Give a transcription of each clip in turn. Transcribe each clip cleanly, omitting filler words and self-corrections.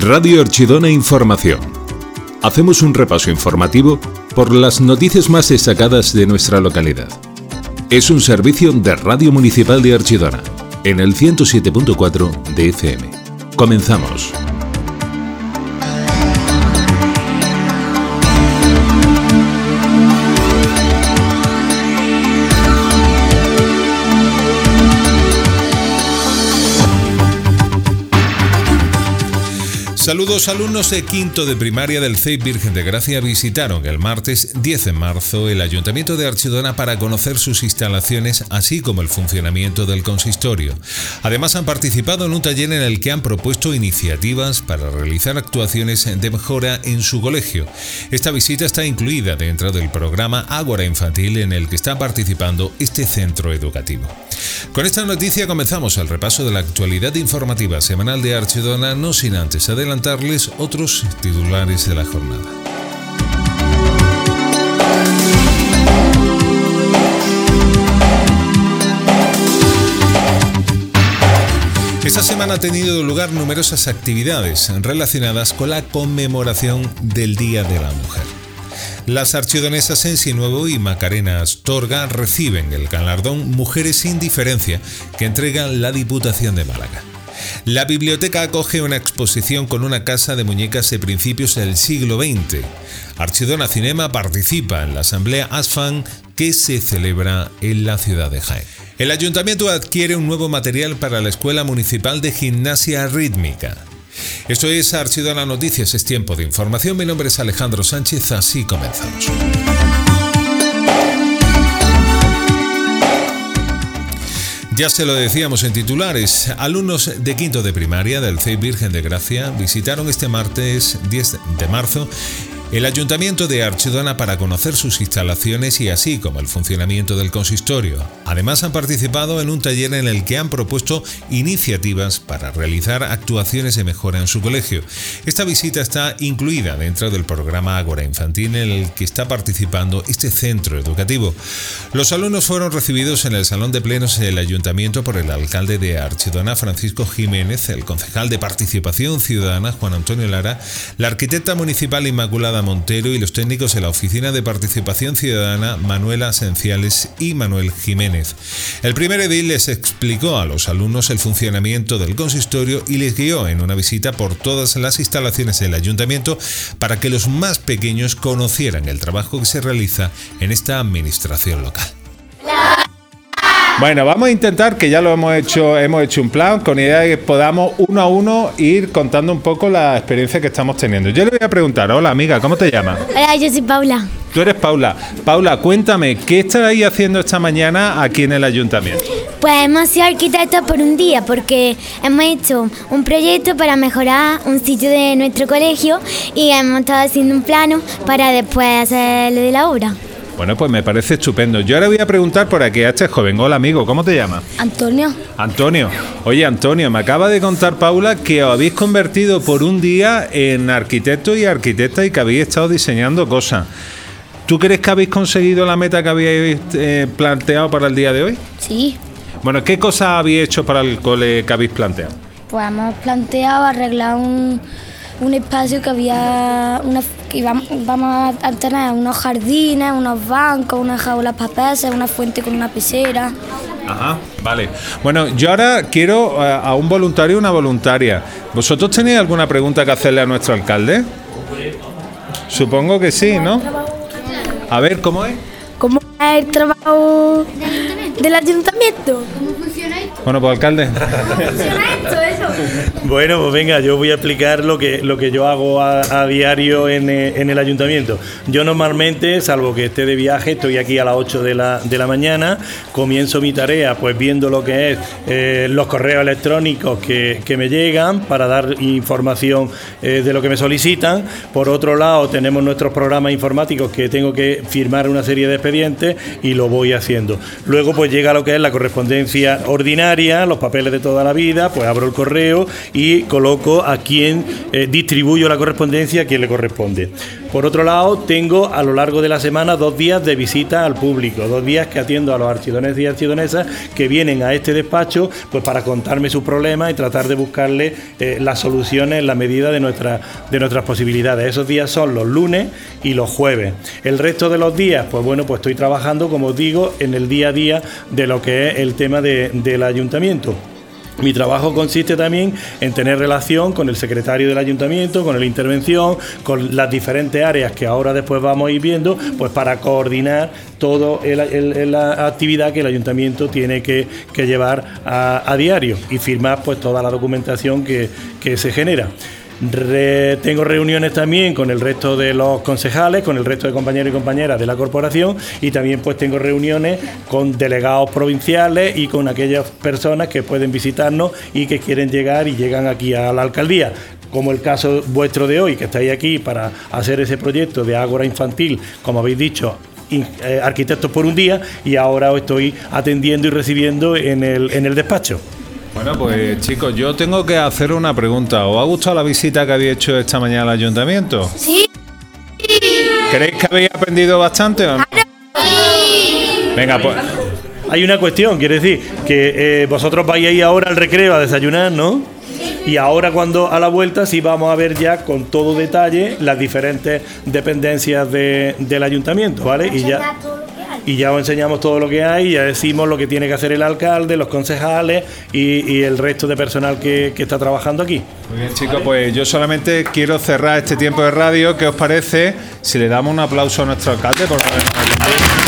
Radio Archidona Información. Hacemos un repaso informativo por las noticias más destacadas de nuestra localidad. Es un servicio de Radio Municipal de Archidona, en el 107.4 de FM. Comenzamos. Saludos, alumnos de quinto de primaria del CEIP Virgen de Gracia visitaron el martes 10 de marzo el Ayuntamiento de Archidona para conocer sus instalaciones, así como el funcionamiento del consistorio. Además, han participado en un taller en el que han propuesto iniciativas para realizar actuaciones de mejora en su colegio. Esta visita está incluida dentro del programa Ágora Infantil en el que está participando este centro educativo. Con esta noticia comenzamos el repaso de la actualidad informativa semanal de Archidona, no sin antes adelantarles otros titulares de la jornada. Esta semana han tenido lugar numerosas actividades relacionadas con la conmemoración del Día de la Mujer. Las archidonesas Ensi Nuevo y Macarena Astorga reciben el galardón Mujeres sin Diferencia que entrega la Diputación de Málaga. La biblioteca acoge una exposición con una casa de muñecas de principios del siglo XX. Archidona Cinema participa en la asamblea ASFAN que se celebra en la ciudad de Jaén. El ayuntamiento adquiere un nuevo material para la Escuela Municipal de Gimnasia Rítmica. Esto es Archidona Noticias, es tiempo de información. Mi nombre es Alejandro Sánchez, así comenzamos. Ya se lo decíamos en titulares, alumnos de quinto de primaria del CEIP Virgen de Gracia visitaron este martes 10 de marzo el Ayuntamiento de Archidona para conocer sus instalaciones y así como el funcionamiento del consistorio. Además, han participado en un taller en el que han propuesto iniciativas para realizar actuaciones de mejora en su colegio. Esta visita está incluida dentro del programa Ágora Infantil en el que está participando este centro educativo. Los alumnos fueron recibidos en el Salón de Plenos del Ayuntamiento por el alcalde de Archidona, Francisco Jiménez, el concejal de Participación Ciudadana, Juan Antonio Lara, la arquitecta municipal Inmaculada Montero y los técnicos de la Oficina de Participación Ciudadana, Manuela Esenciales y Manuel Jiménez. El primer edil les explicó a los alumnos el funcionamiento del consistorio y les guió en una visita por todas las instalaciones del ayuntamiento para que los más pequeños conocieran el trabajo que se realiza en esta administración local. Bueno, vamos a intentar, que ya lo hemos hecho un plan con idea de que podamos uno a uno ir contando un poco la experiencia que estamos teniendo. Yo le voy a preguntar, hola amiga, ¿cómo te llamas? Hola, yo soy Paula. Tú eres Paula. Paula, cuéntame, ¿qué estáis haciendo esta mañana aquí en el ayuntamiento? Pues hemos sido arquitectos por un día porque hemos hecho un proyecto para mejorar un sitio de nuestro colegio y hemos estado haciendo un plano para después hacer lo de la obra. Bueno, pues me parece estupendo. Yo ahora voy a preguntar por aquí a este joven. Hola, amigo, ¿cómo te llamas? Antonio. Antonio. Oye, Antonio, me acaba de contar Paula que os habéis convertido por un día en arquitectos y arquitectas y que habéis estado diseñando cosas. ¿Tú crees que habéis conseguido la meta que habíais planteado para el día de hoy? Sí. Bueno, ¿qué cosas habéis hecho para el cole que habéis planteado? Pues hemos planteado arreglar un espacio que vamos a tener unos jardines, unos bancos, unas jaulas para peces, una fuente con una pecera. Ajá, vale. Bueno, yo ahora quiero a un voluntario, una voluntaria. ¿Vosotros tenéis alguna pregunta que hacerle a nuestro alcalde? Supongo que sí, ¿no? A ver, ¿cómo es? ¿Cómo es el trabajo del ayuntamiento? Bueno, pues alcalde. Bueno, pues venga, yo voy a explicar lo que yo hago a diario en el ayuntamiento. Yo normalmente, salvo que esté de viaje, estoy aquí a las 8 de la mañana, comienzo mi tarea pues viendo lo que es los correos electrónicos que me llegan para dar información de lo que me solicitan. Por otro lado, tenemos nuestros programas informáticos que tengo que firmar una serie de expedientes y lo voy haciendo. Luego pues llega lo que es la correspondencia ordinaria, los papeles de toda la vida, pues abro el correo y coloco a quien distribuyo la correspondencia a quien le corresponde. Por otro lado, tengo a lo largo de la semana 2 días de visita al público, 2 días que atiendo a los archidoneses y archidonesas que vienen a este despacho pues para contarme sus problemas y tratar de buscarle las soluciones en la medida de nuestras posibilidades. Esos días son los lunes y los jueves. El resto de los días, pues bueno, pues estoy trabajando, como os digo, en el día a día de lo que es el tema del ayuntamiento. Mi trabajo consiste también en tener relación con el secretario del ayuntamiento, con el intervención, con las diferentes áreas que ahora después vamos a ir viendo, pues para coordinar toda la actividad que el ayuntamiento tiene que llevar a diario y firmar pues toda la documentación que se genera. Tengo reuniones también con el resto de los concejales, con el resto de compañeros y compañeras de la corporación, y también pues tengo reuniones con delegados provinciales y con aquellas personas que pueden visitarnos y que quieren llegar y llegan aquí a la alcaldía, como el caso vuestro de hoy, que estáis aquí para hacer ese proyecto de ágora infantil, como habéis dicho, Arquitectos por un Día, y ahora os estoy atendiendo y recibiendo en el despacho. Bueno, pues chicos, yo tengo que hacer una pregunta. ¿Os ha gustado la visita que habéis hecho esta mañana al ayuntamiento? Sí. ¿Creéis que habéis aprendido bastante o no? Venga, pues... Hay una cuestión, quiere decir que vosotros vais ahí ahora al recreo a desayunar, ¿no? Y ahora cuando a la vuelta sí vamos a ver ya con todo detalle las diferentes dependencias del ayuntamiento, ¿vale? Y ya os enseñamos todo lo que hay, ya decimos lo que tiene que hacer el alcalde, los concejales y el resto de personal que está trabajando aquí. Muy bien, chicos, pues yo solamente quiero cerrar este tiempo de radio. ¿Qué os parece si le damos un aplauso a nuestro alcalde por habernos atendido?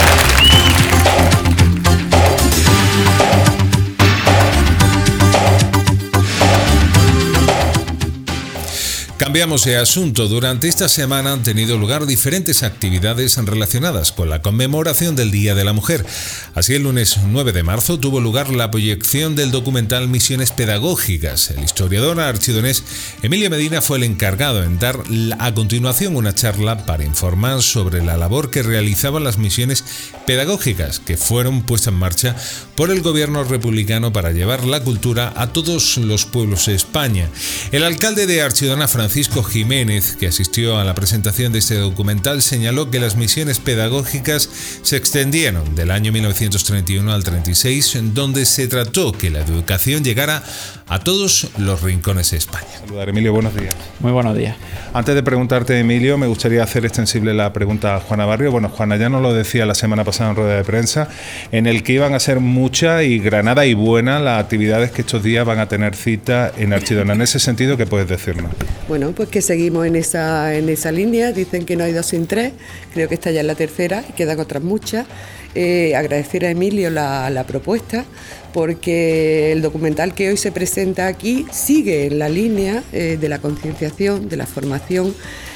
Cambiamos de asunto. Durante esta semana han tenido lugar diferentes actividades relacionadas con la conmemoración del Día de la Mujer. Así, el lunes 9 de marzo tuvo lugar la proyección del documental Misiones Pedagógicas. El historiador archidonés Emilio Medina fue el encargado en dar a continuación una charla para informar sobre la labor que realizaban las misiones pedagógicas que fueron puestas en marcha por el gobierno republicano para llevar la cultura a todos los pueblos de España. El alcalde de Archidona, Francisco Jiménez, que asistió a la presentación de este documental, señaló que las misiones pedagógicas se extendieron del año 1931 al 36, en donde se trató que la educación llegara a todos los rincones de España. Saludar, Emilio, buenos días. Muy buenos días. Antes de preguntarte, Emilio, me gustaría hacer extensible la pregunta a Juana Barrio. Bueno, Juana ya nos lo decía la semana pasada en rueda de prensa, en el que iban a ser muchas y granadas y buenas las actividades que estos días van a tener cita en Archidona. En ese sentido, ¿qué puedes decirnos? Bueno, pues que seguimos en esa línea. Dicen que no hay 2 sin 3, creo que esta ya es la tercera y quedan otras muchas. Agradecer a Emilio la propuesta, porque el documental que hoy se presenta aquí sigue en la línea de la concienciación, de la formación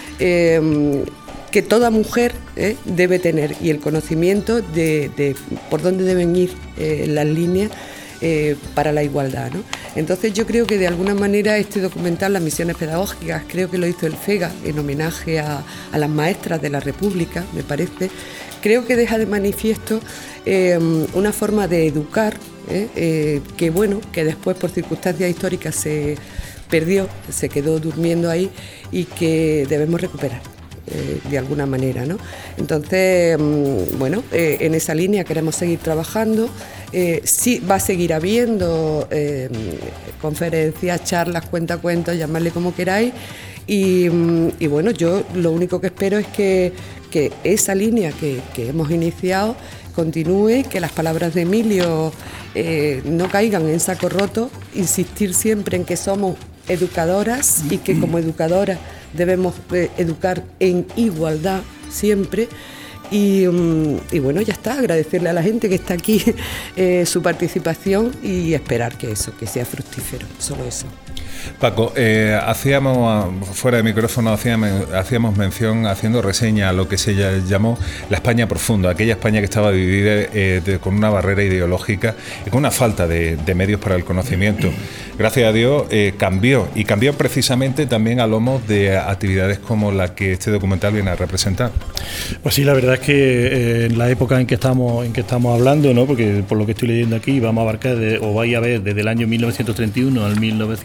que toda mujer debe tener, y el conocimiento de por dónde deben ir las líneas para la igualdad, ¿no? Entonces yo creo que de alguna manera este documental, las misiones pedagógicas, creo que lo hizo el FEGA en homenaje a las maestras de la República, me parece. Creo que deja de manifiesto una forma de educar que bueno, que después por circunstancias históricas se perdió, se quedó durmiendo ahí y que debemos recuperar de alguna manera, ¿no? Entonces, bueno, en esa línea queremos seguir trabajando. Sí, va a seguir habiendo conferencias, charlas, cuentacuentos, llamadle como queráis. Y bueno, yo lo único que espero es que esa línea que hemos iniciado continúe, que las palabras de Emilio no caigan en saco roto, insistir siempre en que somos educadoras y que como educadoras debemos educar en igualdad siempre. Y bueno, ya está, agradecerle a la gente que está aquí su participación y esperar que sea fructífero, solo eso. Paco, hacíamos fuera de micrófono, hacíamos mención, haciendo reseña a lo que se llamó la España profunda, aquella España que estaba dividida con una barrera ideológica y con una falta de medios para el conocimiento. Gracias a Dios cambió, y cambió precisamente también a lomos de actividades como la que este documental viene a representar. Pues sí, la verdad es que en la época en que estamos hablando, ¿no? Porque por lo que estoy leyendo aquí vamos a abarcar vais a ver desde el año 1931 al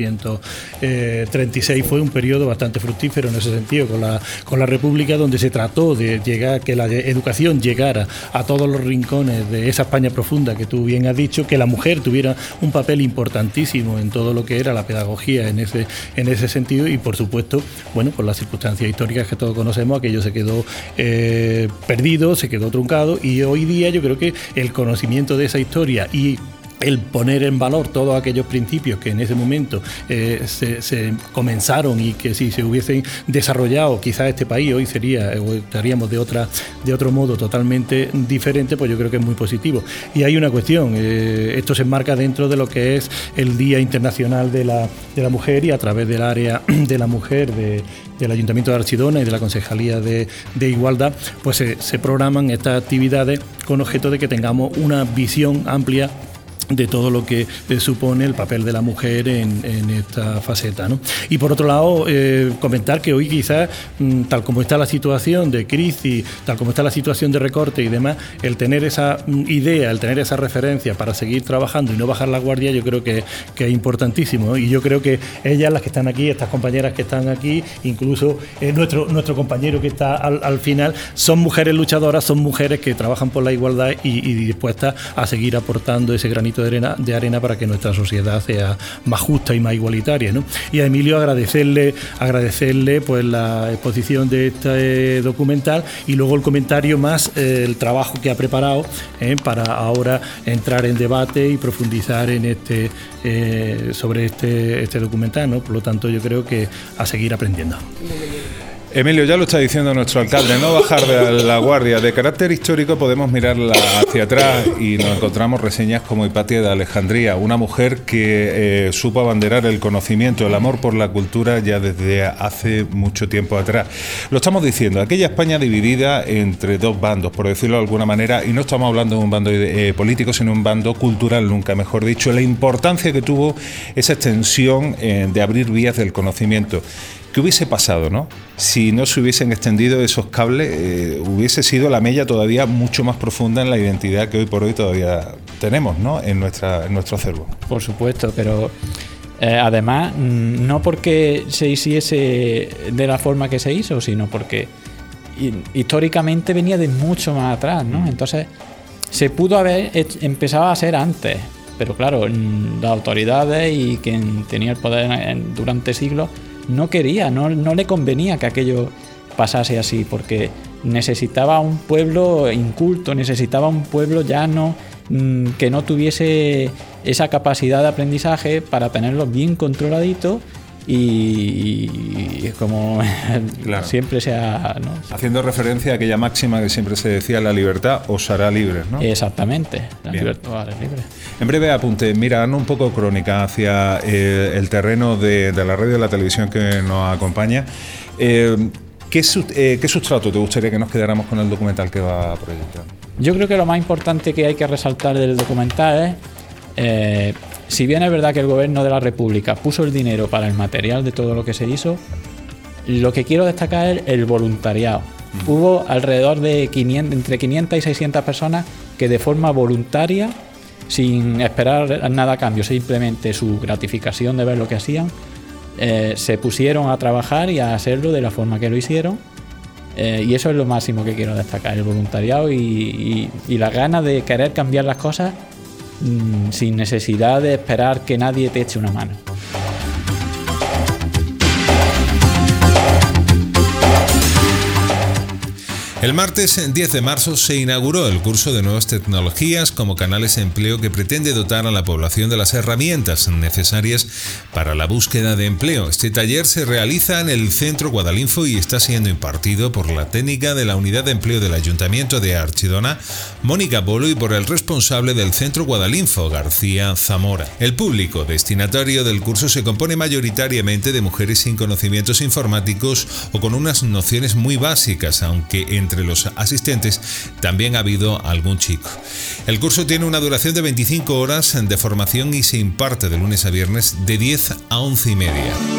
1936, fue un periodo bastante fructífero en ese sentido con la República, donde se trató de llegar, que la educación llegara a todos los rincones de esa España profunda que tú bien has dicho, que la mujer tuviera un papel importantísimo en todo lo que era la pedagogía en ese sentido, y por supuesto, bueno, por las circunstancias históricas que todos conocemos, aquello se quedó perdido, se quedó truncado, y hoy día yo creo que el conocimiento de esa historia y el poner en valor todos aquellos principios que en ese momento se comenzaron, y que si se hubiesen desarrollado, quizás este país hoy estaríamos de otro modo totalmente diferente, pues yo creo que es muy positivo. Y hay una cuestión, esto se enmarca dentro de lo que es el Día Internacional de la Mujer, y a través del área de la mujer del Ayuntamiento de Archidona y de la Concejalía de Igualdad, pues se programan estas actividades con objeto de que tengamos una visión amplia de todo lo que supone el papel de la mujer en esta faceta, ¿no? Y por otro lado, comentar que hoy quizás, tal como está la situación de crisis, tal como está la situación de recorte y demás, el tener esa idea, el tener esa referencia para seguir trabajando y no bajar la guardia, yo creo que es importantísimo, ¿no? Y yo creo que ellas, las que están aquí, estas compañeras que están aquí, incluso nuestro compañero que está al final, son mujeres luchadoras, son mujeres que trabajan por la igualdad y dispuestas a seguir aportando ese granito de arena para que nuestra sociedad sea más justa y más igualitaria, ¿no? Y a Emilio agradecerle pues la exposición de este documental, y luego el comentario más el trabajo que ha preparado para ahora entrar en debate y profundizar en sobre este documental, ¿no? Por lo tanto, yo creo que a seguir aprendiendo. Emilio, ya lo está diciendo nuestro alcalde, no bajar de la guardia. De carácter histórico podemos mirarla hacia atrás y nos encontramos reseñas como Hipatia de Alejandría, una mujer que supo abanderar el conocimiento, el amor por la cultura ya desde hace mucho tiempo atrás. Lo estamos diciendo, aquella España dividida entre dos bandos, por decirlo de alguna manera, y no estamos hablando de un bando político, sino un bando cultural, nunca mejor dicho, la importancia que tuvo esa extensión de abrir vías del conocimiento. ¿Qué hubiese pasado, no? Si no se hubiesen extendido esos cables, hubiese sido la mella todavía mucho más profunda en la identidad que hoy por hoy todavía tenemos, ¿no? En nuestro acervo. Por supuesto, pero además, no porque se hiciese de la forma que se hizo, sino porque históricamente venía de mucho más atrás, ¿no? Entonces, se pudo haber empezado a hacer antes, pero claro, las autoridades y quien tenía el poder durante siglos no quería, no le convenía que aquello pasase así, porque necesitaba un pueblo inculto, necesitaba un pueblo llano, que no tuviese esa capacidad de aprendizaje para tenerlo bien controladito y como claro, siempre sea, ¿no? Haciendo referencia a aquella máxima que siempre se decía, la libertad os hará libres, ¿no? Exactamente, la libertad os hará libres. En breve apunte, mira, dando un poco crónica hacia el terreno de la radio y de la televisión que nos acompaña, ¿qué sustrato te gustaría que nos quedáramos con el documental que va a proyectar? Yo creo que lo más importante que hay que resaltar del documental es, si bien es verdad que el gobierno de la República puso el dinero para el material de todo lo que se hizo, lo que quiero destacar es el voluntariado. Hubo alrededor de entre 500 y 600 personas que de forma voluntaria, sin esperar nada a cambio, simplemente su gratificación de ver lo que hacían, se pusieron a trabajar y a hacerlo de la forma que lo hicieron. Y eso es lo máximo que quiero destacar, el voluntariado y las ganas de querer cambiar las cosas sin necesidad de esperar que nadie te eche una mano. El martes 10 de marzo se inauguró el curso de Nuevas Tecnologías como canales de empleo que pretende dotar a la población de las herramientas necesarias para la búsqueda de empleo. Este taller se realiza en el Centro Guadalinfo y está siendo impartido por la técnica de la Unidad de Empleo del Ayuntamiento de Archidona, Mónica Polo, y por el responsable del Centro Guadalinfo, García Zamora. El público destinatario del curso se compone mayoritariamente de mujeres sin conocimientos informáticos o con unas nociones muy básicas, aunque entre los asistentes también ha habido algún chico. El curso tiene una duración de 25 horas de formación y se imparte de lunes a viernes de 10 a 11:30.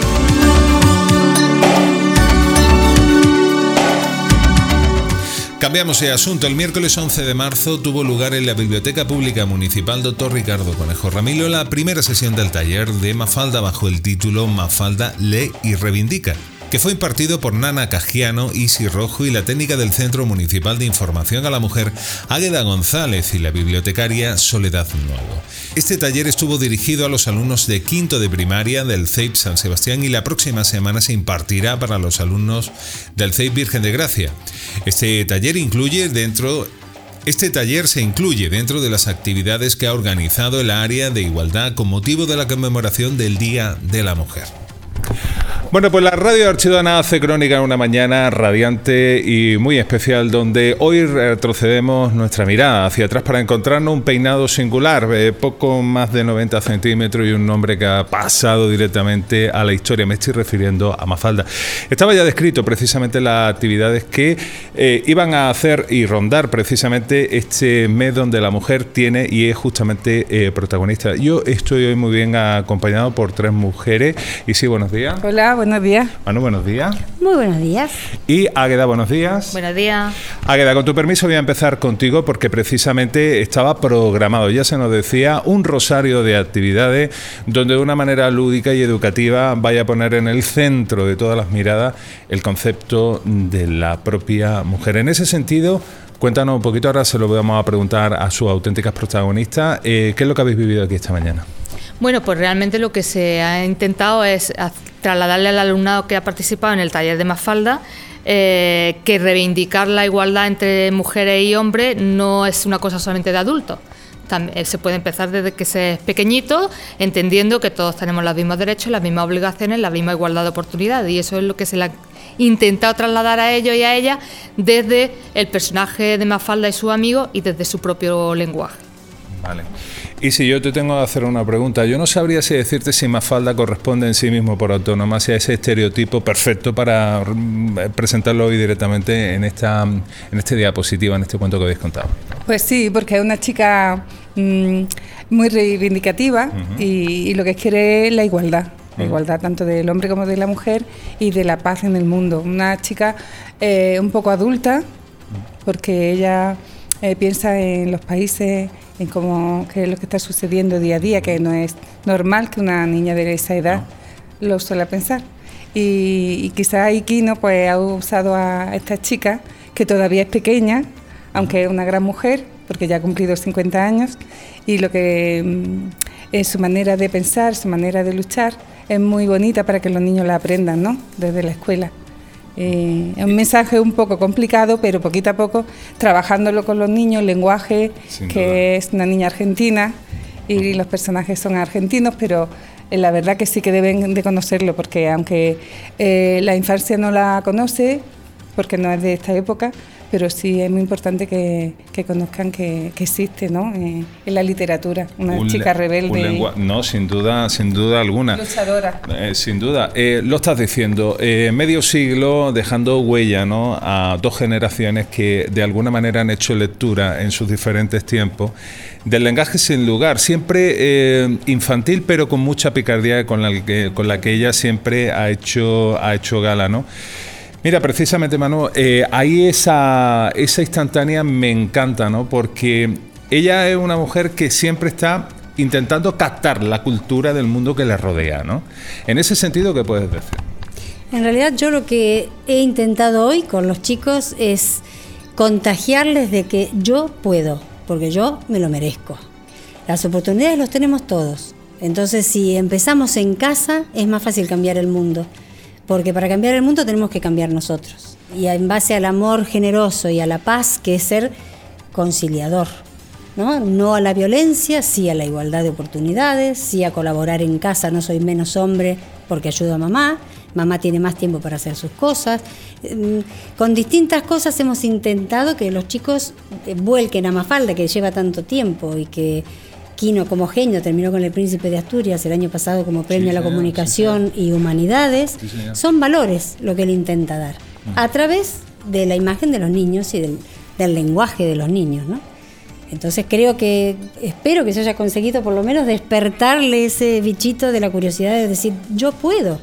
Cambiamos de asunto. El miércoles 11 de marzo tuvo lugar en la Biblioteca Pública Municipal Dr. Ricardo Conejo Ramilo la primera sesión del taller de Mafalda bajo el título Mafalda lee y reivindica, que fue impartido por Nana Cajiano, Isi Rojo y la técnica del Centro Municipal de Información a la Mujer, Águeda González, y la bibliotecaria Soledad Nuevo. Este taller estuvo dirigido a los alumnos de quinto de primaria del CEIP San Sebastián y la próxima semana se impartirá para los alumnos del CEIP Virgen de Gracia. Este taller se incluye dentro de las actividades que ha organizado el área de igualdad con motivo de la conmemoración del Día de la Mujer. Bueno, pues la radio de Archidona hace crónica en una mañana radiante y muy especial, donde hoy retrocedemos nuestra mirada hacia atrás para encontrarnos un peinado singular, poco más de 90 centímetros y un nombre que ha pasado directamente a la historia. Me estoy refiriendo a Mafalda. Estaba ya descrito precisamente las actividades que iban a hacer y rondar precisamente este mes donde la mujer tiene y es justamente protagonista. Yo estoy hoy muy bien acompañado por 3 mujeres. Y sí, buenos días. Hola. Buenos días. Manu, buenos días. Muy buenos días. Y Águeda, buenos días. Buenos días. Águeda, con tu permiso voy a empezar contigo porque precisamente estaba programado, ya se nos decía, un rosario de actividades donde de una manera lúdica y educativa vaya a poner en el centro de todas las miradas el concepto de la propia mujer. En ese sentido, cuéntanos un poquito, ahora se lo vamos a preguntar a sus auténticas protagonistas, ¿qué es lo que habéis vivido aquí esta mañana? Bueno, pues realmente lo que se ha intentado es trasladarle al alumnado que ha participado en el taller de Mafalda que reivindicar la igualdad entre mujeres y hombres no es una cosa solamente de adultos. También se puede empezar desde que se es pequeñito, entendiendo que todos tenemos los mismos derechos, las mismas obligaciones, la misma igualdad de oportunidades, y eso es lo que se le ha intentado trasladar a ellos y a ellas desde el personaje de Mafalda y sus amigos y desde su propio lenguaje. Vale. Y si yo te tengo que hacer una pregunta, yo no sabría si decirte si Mafalda corresponde en sí mismo por antonomasia a ese estereotipo perfecto para presentarlo hoy directamente en este diapositiva, en este cuento que habéis contado. Pues sí, porque es una chica muy reivindicativa y lo que quiere es la igualdad. La igualdad tanto del hombre como de la mujer y de la paz en el mundo. Una chica un poco adulta, porque ella piensa en los países, en cómo qué es lo que está sucediendo día a día, que no es normal que una niña de esa edad lo suele pensar. Y quizás Iquino pues ha usado a esta chica, que todavía es pequeña, aunque es una gran mujer, porque ya ha cumplido 50 años, y lo que es su manera de pensar, su manera de luchar, es muy bonita para que los niños la aprendan, ¿no?, desde la escuela. Es un mensaje un poco complicado, pero poquito a poco, trabajándolo con los niños, el lenguaje, que es una niña argentina y los personajes son argentinos, pero la verdad que sí que deben de conocerlo, porque aunque la infancia no la conoce, porque no es de esta época, pero sí es muy importante que conozcan que existe, ¿no?, en la literatura una chica rebelde. No, sin duda alguna. Luchadora. Sin duda. Lo estás diciendo, medio siglo dejando huella, ¿no?, a 2 generaciones que de alguna manera han hecho lectura en sus diferentes tiempos del lenguaje sin lugar, siempre infantil, pero con mucha picardía con la que ella siempre ha hecho gala, ¿no? Mira, precisamente, Manu, ahí esa instantánea me encanta, ¿no? Porque ella es una mujer que siempre está intentando captar la cultura del mundo que le rodea, ¿no? En ese sentido, ¿qué puedes decir? En realidad, yo lo que he intentado hoy con los chicos es contagiarles de que yo puedo, porque yo me lo merezco. Las oportunidades los tenemos todos. Entonces, si empezamos en casa, es más fácil cambiar el mundo. porque para cambiar el mundo tenemos que cambiar nosotros. Y en base al amor generoso y a la paz, que es ser conciliador, ¿no? No a la violencia, sí a la igualdad de oportunidades, sí a colaborar en casa, no soy menos hombre porque ayudo a mamá, mamá tiene más tiempo para hacer sus cosas. Con distintas cosas hemos intentado que los chicos vuelquen a Mafalda, que lleva tanto tiempo, y que Quino como genio terminó con El Príncipe de Asturias el año pasado como premio a la comunicación y humanidades. Son valores lo que él intenta dar a través de la imagen de los niños y del lenguaje de los niños, ¿no? Entonces espero que se haya conseguido por lo menos despertarle ese bichito de la curiosidad de decir, yo puedo.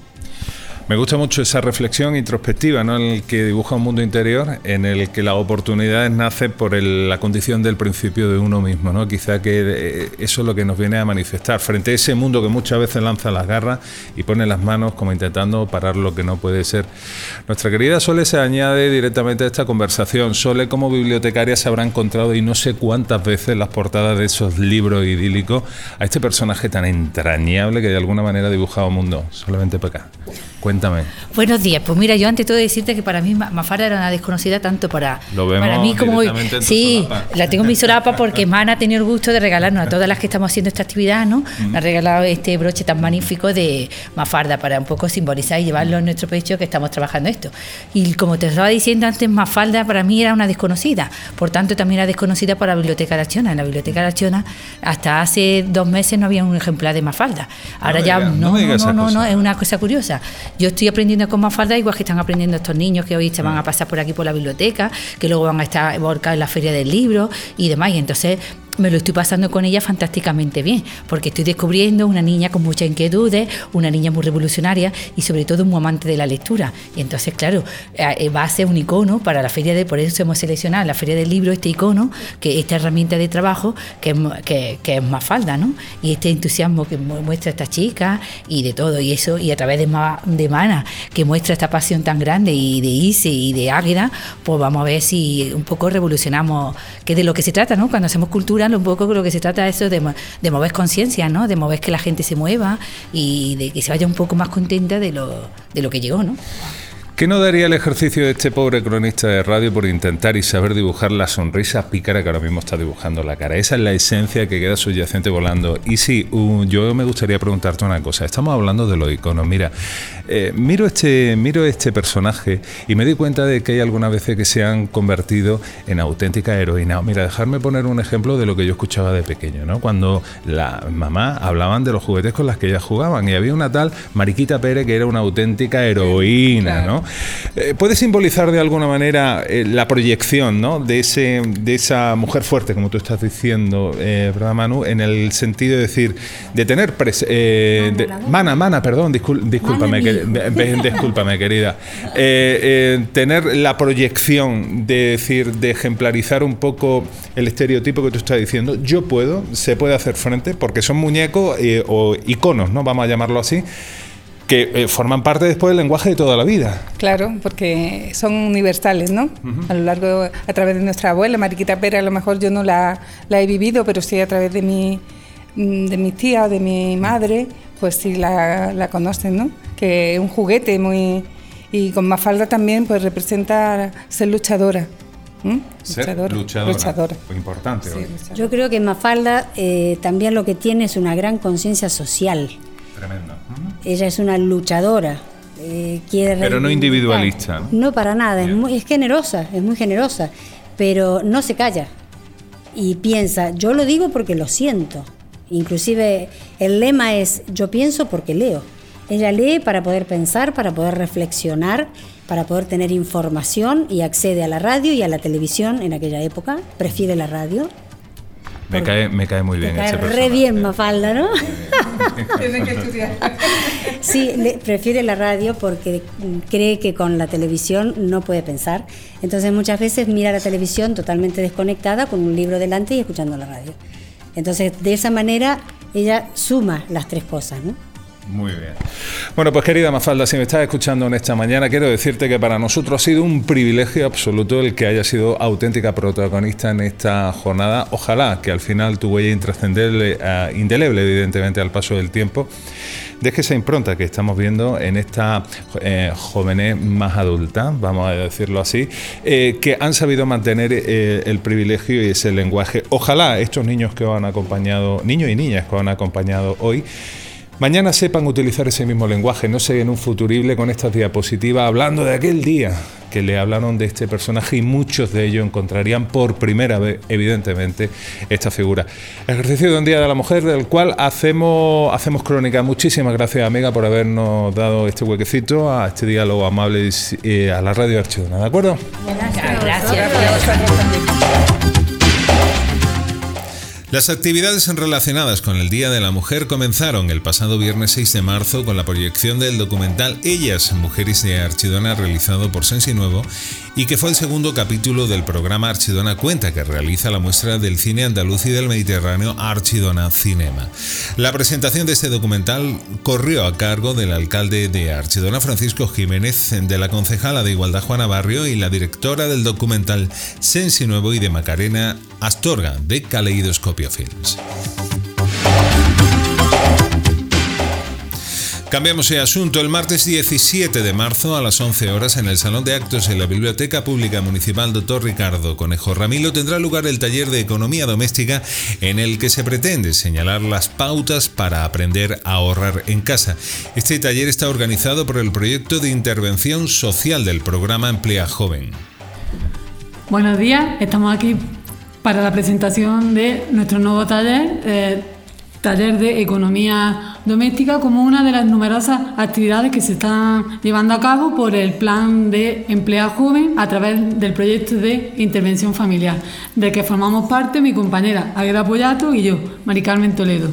Me gusta mucho esa reflexión introspectiva, ¿no? En el que dibuja un mundo interior, en el que las oportunidades nacen por la condición del principio de uno mismo, ¿no? Quizá que eso es lo que nos viene a manifestar frente a ese mundo que muchas veces lanza las garras y pone las manos como intentando parar lo que no puede ser. Nuestra querida Sole se añade directamente a esta conversación. Sole, como bibliotecaria, se habrá encontrado, y no sé cuántas veces, las portadas de esos libros idílicos a este personaje tan entrañable que de alguna manera ha dibujado un mundo solamente para acá. Cuéntame. Buenos días. Pues mira, yo antes todo decirte que para mí Mafalda era una desconocida tanto para mí como hoy. Sí, la tengo en mi solapa porque Mana ha tenido el gusto de regalarnos a todas las que estamos haciendo esta actividad, ¿no? Me ha regalado este broche tan magnífico de Mafalda para un poco simbolizar y llevarlo en nuestro pecho que estamos trabajando esto. Y como te estaba diciendo antes, Mafalda para mí era una desconocida, por tanto también era desconocida para la Biblioteca de Archona. En la Biblioteca de Archona hasta hace 2 meses no había un ejemplar de Mafalda. Ahora no, es una cosa curiosa. Yo estoy aprendiendo con Mafalda igual que están aprendiendo estos niños que hoy se van a pasar por aquí por la biblioteca, que luego van a estar volcados en la feria del libro y demás, y entonces me lo estoy pasando con ella fantásticamente bien, porque estoy descubriendo una niña con muchas inquietudes, una niña muy revolucionaria y sobre todo muy amante de la lectura. Y entonces, claro, va a ser un icono para la feria por eso hemos seleccionado en la feria del libro este icono, que esta herramienta de trabajo que es Mafalda, ¿no? Y este entusiasmo que muestra esta chica y de todo, y eso, y a través de Mana, que muestra esta pasión tan grande, y de Ise y de Águeda, pues vamos a ver si un poco revolucionamos, que de lo que se trata, ¿no? Cuando hacemos cultura, un poco lo que se trata es eso de mover conciencia, ¿no? De mover que la gente se mueva y de que se vaya un poco más contenta de lo que llegó, ¿no? ¿Qué no daría el ejercicio de este pobre cronista de radio por intentar y saber dibujar la sonrisa pícara que ahora mismo está dibujando la cara? Esa es la esencia que queda subyacente volando. Y sí, yo me gustaría preguntarte una cosa. Estamos hablando de los iconos. Mira, miro este personaje y me doy cuenta de que hay algunas veces que se han convertido en auténticas heroínas. Mira, dejarme poner un ejemplo de lo que yo escuchaba de pequeño, ¿no? Cuando la mamá hablaban de los juguetes con los que ellas jugaban, y había una tal Mariquita Pérez que era una auténtica heroína, ¿no? ¿Puede simbolizar de alguna manera la proyección, ¿no? de esa mujer fuerte, como tú estás diciendo, ¿verdad, Manu? En el sentido de decir, de tener Mana, perdón, discúlpame, discúlpame, querida. Tener la proyección de decir, de ejemplarizar un poco el estereotipo que tú estás diciendo. Yo puedo, se puede hacer frente, porque son muñecos o iconos, ¿no? Vamos a llamarlo así, que forman parte después del lenguaje de toda la vida. Claro, porque son universales, ¿no? A través de nuestra abuela, Mariquita Pérez, a lo mejor yo no la he vivido, pero sí a través de mis tías, de mi madre, pues sí la conocen, ¿no? Que es un juguete muy... Y con Mafalda también pues representa ser luchadora. Ser luchadora. Importante. Sí, yo creo que Mafalda también lo que tiene es una gran conciencia social. Tremendo. Ella es una luchadora. Pero no individualista. No, para nada. Es generosa, es muy generosa. Pero no se calla. Y piensa, yo lo digo porque lo siento. Inclusive el lema es, yo pienso porque leo. Ella lee para poder pensar, para poder reflexionar, para poder tener información, y accede a la radio y a la televisión en aquella época. Prefiere la radio. Me cae muy bien ese personaje. Re bien Mafalda, ¿no? Tienen que estudiar. Sí, prefiere la radio porque cree que con la televisión no puede pensar. Entonces muchas veces mira la televisión totalmente desconectada, con un libro delante y escuchando la radio. Entonces de esa manera ella suma las tres cosas, ¿no? Muy bien. Bueno, pues querida Mafalda, si me estás escuchando en esta mañana, quiero decirte que para nosotros ha sido un privilegio absoluto el que haya sido auténtica protagonista en esta jornada. Ojalá que al final tu huella intrascendente, indeleble evidentemente al paso del tiempo, deje esa impronta que estamos viendo en esta jóvenes más adulta, vamos a decirlo así, que han sabido mantener el privilegio y ese lenguaje. Ojalá estos niños que os han acompañado, niños y niñas que os han acompañado hoy, mañana sepan utilizar ese mismo lenguaje, no sé, en un futurible con estas diapositivas, hablando de aquel día que le hablaron de este personaje, y muchos de ellos encontrarían por primera vez, evidentemente, esta figura. Ejercicio de un Día de la Mujer, del cual hacemos crónica. Muchísimas gracias, amiga, por habernos dado este huequecito a este diálogo amable a la Radio Archidona, ¿de acuerdo? Gracias. Las actividades relacionadas con el Día de la Mujer comenzaron el pasado viernes 6 de marzo con la proyección del documental Ellas, Mujeres de Archidona, realizado por Sensi Nuevo, y que fue el segundo capítulo del programa Archidona Cuenta, que realiza la muestra del cine andaluz y del Mediterráneo Archidona Cinema. La presentación de este documental corrió a cargo del alcalde de Archidona, Francisco Jiménez, de la concejala de Igualdad, Juana Barrio, y la directora del documental Sensi Nuevo, y de Macarena Astorga, de Caleidoscopio Films. Cambiamos de asunto. El martes 17 de marzo a las 11 horas en el Salón de Actos de la Biblioteca Pública Municipal Dr. Ricardo Conejo Ramilo tendrá lugar el taller de Economía Doméstica, en el que se pretende señalar las pautas para aprender a ahorrar en casa. Este taller está organizado por el proyecto de intervención social del programa Emplea Joven. Buenos días, estamos aquí para la presentación de nuestro nuevo taller, taller de Economía Doméstica, como una de las numerosas actividades que se están llevando a cabo por el Plan de Emplea Joven a través del proyecto de intervención familiar, del que formamos parte mi compañera Águeda Pollato y yo, Mari Carmen Toledo.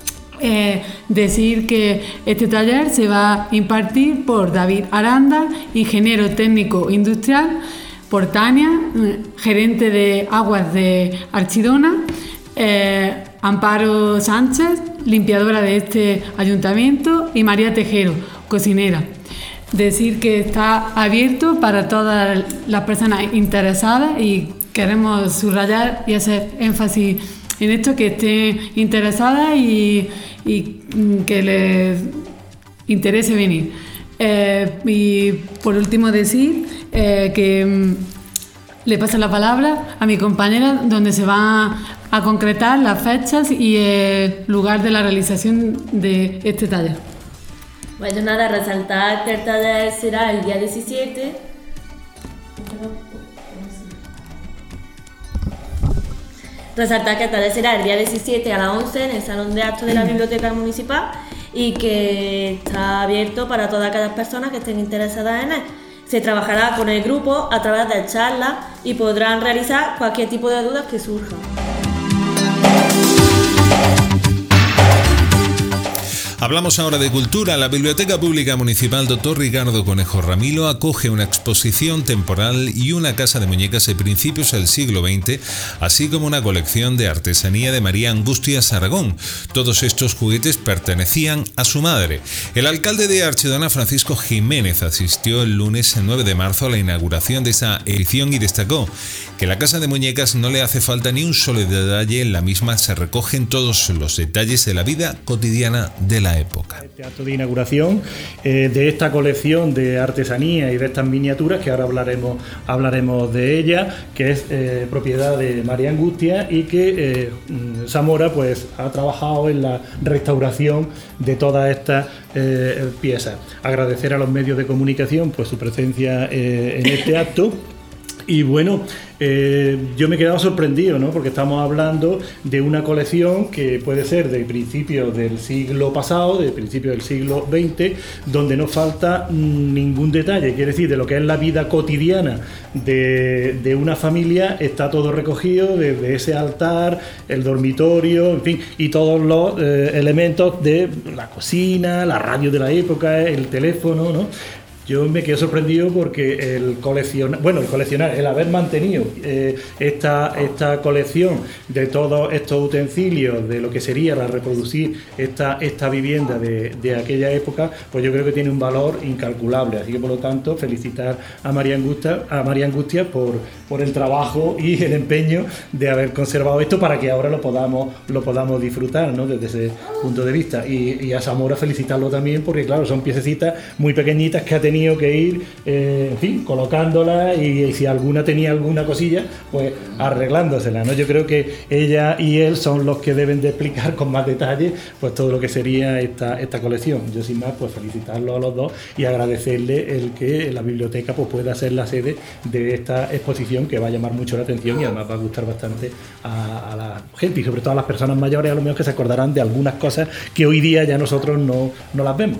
Decir que este taller se va a impartir por David Aranda, ingeniero técnico industrial, por Tania, gerente de aguas de Archidona, Amparo Sánchez, limpiadora de este ayuntamiento, y María Tejero, cocinera. Decir que está abierto para todas las personas interesadas, y queremos subrayar y hacer énfasis en esto, que estén interesadas y que les interese venir. Y por último decir que le paso la palabra a mi compañera, donde se van a concretar las fechas y el lugar de la realización de este taller. Bueno, nada, resaltar que el taller será el día 17. Resaltar que el taller será el día 17 a las 11 en el Salón de Actos de la Biblioteca Municipal, y que está abierto para todas aquellas personas que estén interesadas en él. Se trabajará con el grupo a través de charlas y podrán realizar cualquier tipo de dudas que surjan. Hablamos ahora de cultura. La Biblioteca Pública Municipal Dr. Ricardo Conejo Ramilo acoge una exposición temporal y una casa de muñecas de principios del siglo XX, así como una colección de artesanía de María Angustias Aragón. Todos estos juguetes pertenecían a su madre. El alcalde de Archidona, Francisco Jiménez, asistió el lunes 9 de marzo a la inauguración de esta edición y destacó que la casa de muñecas no le hace falta ni un solo detalle. En la misma se recogen todos los detalles de la vida cotidiana de la época. Este acto de inauguración de esta colección de artesanía y de estas miniaturas, que ahora hablaremos de ellas, que es propiedad de María Angustia, y que Zamora pues ha trabajado en la restauración de todas estas piezas. Agradecer a los medios de comunicación pues su presencia en este acto. Y bueno, yo me he quedado sorprendido, ¿no? Porque estamos hablando de una colección que puede ser de principios del siglo pasado, de principios del siglo XX, donde no falta ningún detalle. Quiere decir, de lo que es la vida cotidiana de una familia, está todo recogido, desde ese altar, el dormitorio, en fin, y todos los elementos de la cocina, la radio de la época, el teléfono, ¿no? Yo me quedo sorprendido porque el coleccionar, el haber mantenido esta colección de todos estos utensilios, de lo que sería la reproducir esta vivienda de aquella época, pues yo creo que tiene un valor incalculable. Así que por lo tanto felicitar a María Angustia por el trabajo y el empeño de haber conservado esto para que ahora lo podamos disfrutar, ¿no? Desde ese punto de vista. Y a Zamora felicitarlo también porque claro, son piececitas muy pequeñitas que ha tenido que ir, en fin, colocándola y si alguna tenía alguna cosilla, pues arreglándosela, ¿no? Yo creo que ella y él son los que deben de explicar con más detalle pues todo lo que sería esta colección. Yo sin más, pues felicitarlos a los dos y agradecerle el que la biblioteca pues pueda ser la sede de esta exposición que va a llamar mucho la atención y además va a gustar bastante a la gente y sobre todo a las personas mayores, a lo mejor que se acordarán de algunas cosas que hoy día ya nosotros no las vemos.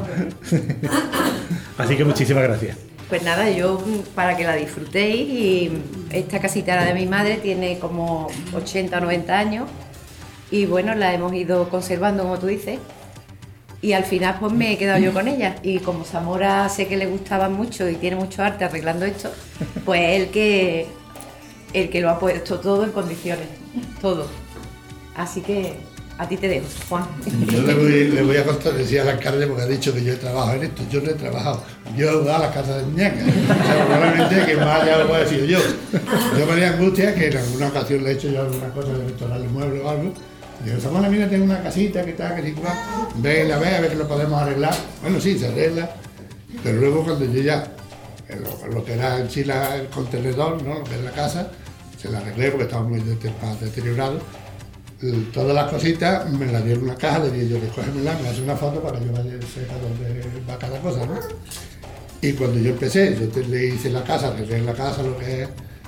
Así que muchísimas gracias. Pues nada, yo para que la disfrutéis, y esta casita era de mi madre, tiene como 80 o 90 años y bueno, la hemos ido conservando como tú dices y al final pues me he quedado yo con ella y como Zamora sé que le gustaba mucho y tiene mucho arte arreglando esto, pues el que lo ha puesto todo en condiciones, todo. Así que a ti te dejo, Juan. Yo le voy a contar, decía al alcalde, porque ha dicho que yo he trabajado en esto. Yo no he trabajado. Yo he jugado a las casas de muñecas. O sea, probablemente que más ya lo he sido yo. Yo María Angustia, que en alguna ocasión le he hecho yo alguna cosa de restaurar el mueble o algo. Digo, Zamora, mira, tengo una casita que está, que si ve la ve, a ver que lo podemos arreglar. Bueno, sí, se arregla. Pero luego cuando yo ya, lo que era en sí el contenedor, ¿no? Lo que es la casa, se la arreglé porque estaba muy deteriorado. Todas las cositas me las dieron una caja, le dije yo, recógemela, me hace una foto para que yo vaya a sepa dónde va cada cosa, ¿no? Y cuando yo empecé, le hice la casa, arreglé la casa, lo que es,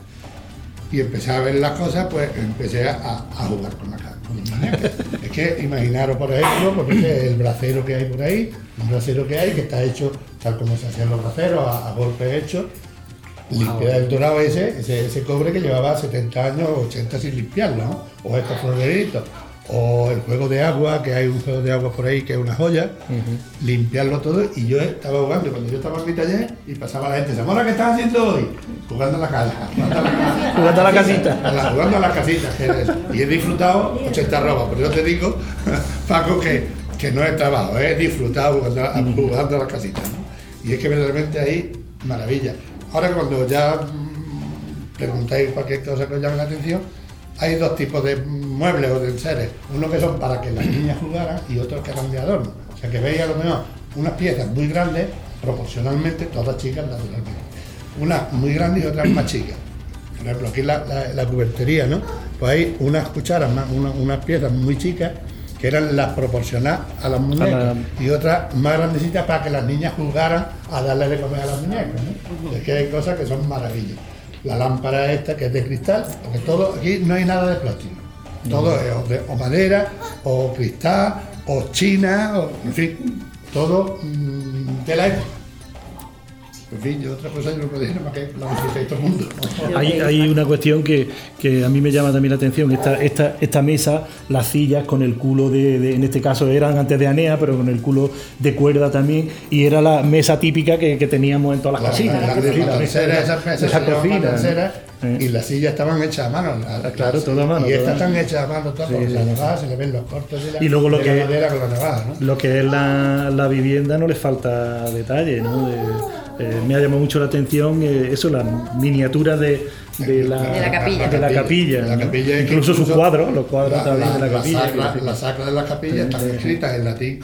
y empecé a ver las cosas, pues empecé a jugar con la casa. Es que imaginaros, por ejemplo, porque el bracero que hay por ahí, un bracero que hay que está hecho tal como se hacían los braceros, a golpes hechos, limpiar el dorado ese cobre que llevaba 70 años, 80 sin limpiarlo, ¿no? O estos floreritos, o el juego de agua, que hay un juego de agua por ahí que es una joya, limpiarlo todo. Y yo estaba jugando, cuando yo estaba en mi taller y pasaba la gente, Zamora, ¿qué estás haciendo hoy? Jugando a la casa, jugando a la casita. Jugando a las casitas. Y he disfrutado 80 robas, pero yo te digo, Paco, que no he trabajado, he disfrutado jugando a las casitas, ¿no? Y es que verdaderamente ahí, maravilla. Ahora cuando ya preguntáis cualquier cosa que os llame la atención, hay dos tipos de muebles o de enseres. Uno que son para que las niñas jugaran y otros que eran de adorno. O sea que veis a lo mejor unas piezas muy grandes, proporcionalmente, todas chicas naturalmente. Unas muy grandes y otras más chicas. Por ejemplo, aquí la cubertería, ¿no? Pues hay unas cucharas, unas piezas muy chicas que eran las proporcionadas a las muñecas y otras más grandecitas para que las niñas jugaran a darle de comer a las muñecas, ¿no? Es que hay cosas que son maravillas. La lámpara esta que es de cristal, porque todo aquí no hay nada de plástico, todo es o madera, o cristal, o china, o, en fin, todo de la época. En fin, yo otra cosa yo no puedo decir más que la disfrutéis todo el mundo. Hay una cuestión que a mí me llama también la atención, esta mesa, las sillas con el culo en este caso eran antes de Anea, pero con el culo de cuerda también, y era la mesa típica que teníamos en todas las cocinas. Esa cocina. Y las sillas estaban hechas a mano. Claro, todo a mano. Y estas están hechas a mano, todas, porque la navaja se le ven los cortos y luego lo que madera con la navaja, ¿no? Lo que es la vivienda no le falta detalle, ¿no? Me ha llamado mucho la atención eso, las miniaturas de la capilla, incluso sus cuadros, los cuadros también de la capilla. Las sacras de las capillas están escritas en latín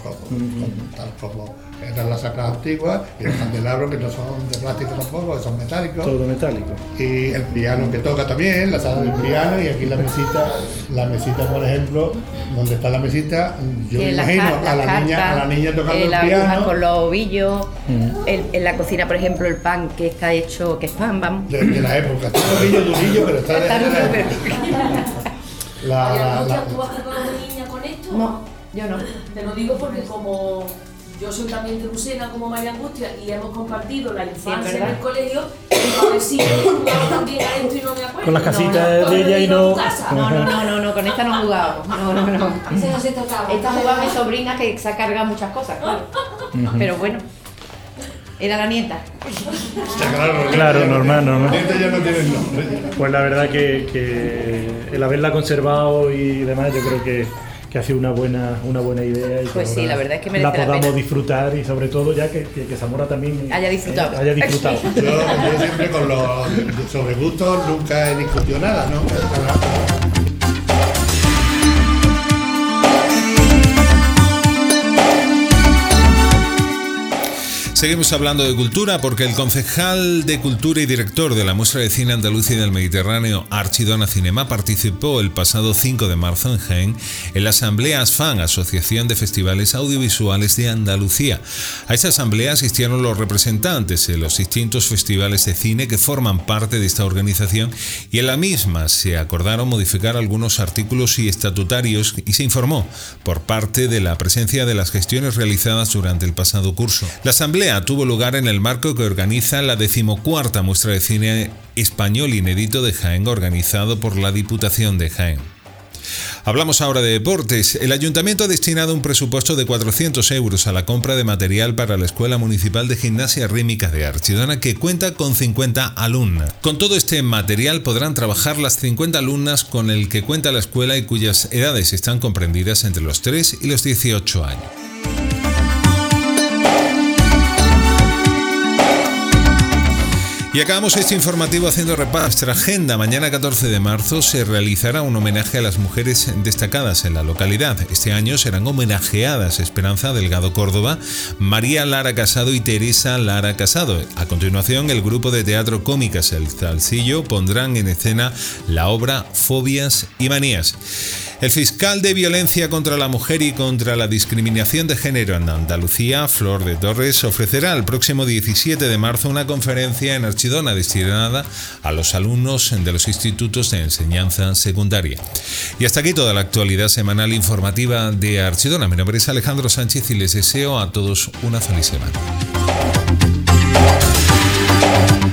tal como eran las sacras antiguas, y los candelabros que no son de plástico tampoco, son metálicos. Todo metálico. Y el piano que toca también, la sala del piano, y aquí la mesita por ejemplo, donde está la mesita, yo me imagino a la niña tocando el piano. Con los ovillos, en la cocina por ejemplo el pan que está hecho, que es pan, vamos. De la época, está durillo, pero está de la época. ¿Tú vas a con la niña con esto? No, yo no. Te lo digo porque como yo soy también de Lucena como María Angustia y hemos compartido la infancia en el colegio, y a ver si yo he jugado también a esto y no me acuerdo. Con las casitas de ella y no. No, con esta no he jugado. No. Esa no se tocaba. Esta jugaba mi sobrina que se ha cargado muchas cosas, claro. Pero bueno. Era la nieta. Claro, normal. Nieta ya no tiene nombre. Pues la verdad que el haberla conservado y demás, yo creo que ha sido una buena idea. Y pues sí, la verdad es que merece la podamos pena disfrutar y sobre todo ya que Zamora también haya disfrutado. Yo siempre con los sobre gustos nunca he discutido nada, ¿no? Seguimos hablando de cultura porque el concejal de Cultura y director de la Muestra de Cine Andaluz y del Mediterráneo, Archidona Cinema, participó el pasado 5 de marzo en Jaén en la Asamblea ASFAN, Asociación de Festivales Audiovisuales de Andalucía. A esta asamblea asistieron los representantes de los distintos festivales de cine que forman parte de esta organización y en la misma se acordaron modificar algunos artículos y estatutarios y se informó por parte de la presencia de las gestiones realizadas durante el pasado curso. La asamblea tuvo lugar en el marco que organiza la 14ª Muestra de Cine Español Inédito de Jaén, organizado por la Diputación de Jaén. Hablamos ahora de deportes. El Ayuntamiento ha destinado un presupuesto de 400 euros a la compra de material para la Escuela Municipal de Gimnasia Rítmica de Archidona, que cuenta con 50 alumnas. Con todo este material podrán trabajar las 50 alumnas con el que cuenta la escuela y cuyas edades están comprendidas entre los 3 y los 18 años. Y acabamos este informativo haciendo repaso a nuestra agenda. Mañana 14 de marzo se realizará un homenaje a las mujeres destacadas en la localidad. Este año serán homenajeadas Esperanza Delgado Córdoba, María Lara Casado y Teresa Lara Casado. A continuación, el grupo de teatro Cómicas El Zarcillo pondrán en escena la obra Fobias y Manías. El fiscal de Violencia contra la Mujer y contra la Discriminación de Género en Andalucía, Flor de Torres, ofrecerá el próximo 17 de marzo una conferencia en Archidona destinada a los alumnos de los institutos de enseñanza secundaria. Y hasta aquí toda la actualidad semanal informativa de Archidona. Mi nombre es Alejandro Sánchez y les deseo a todos una feliz semana.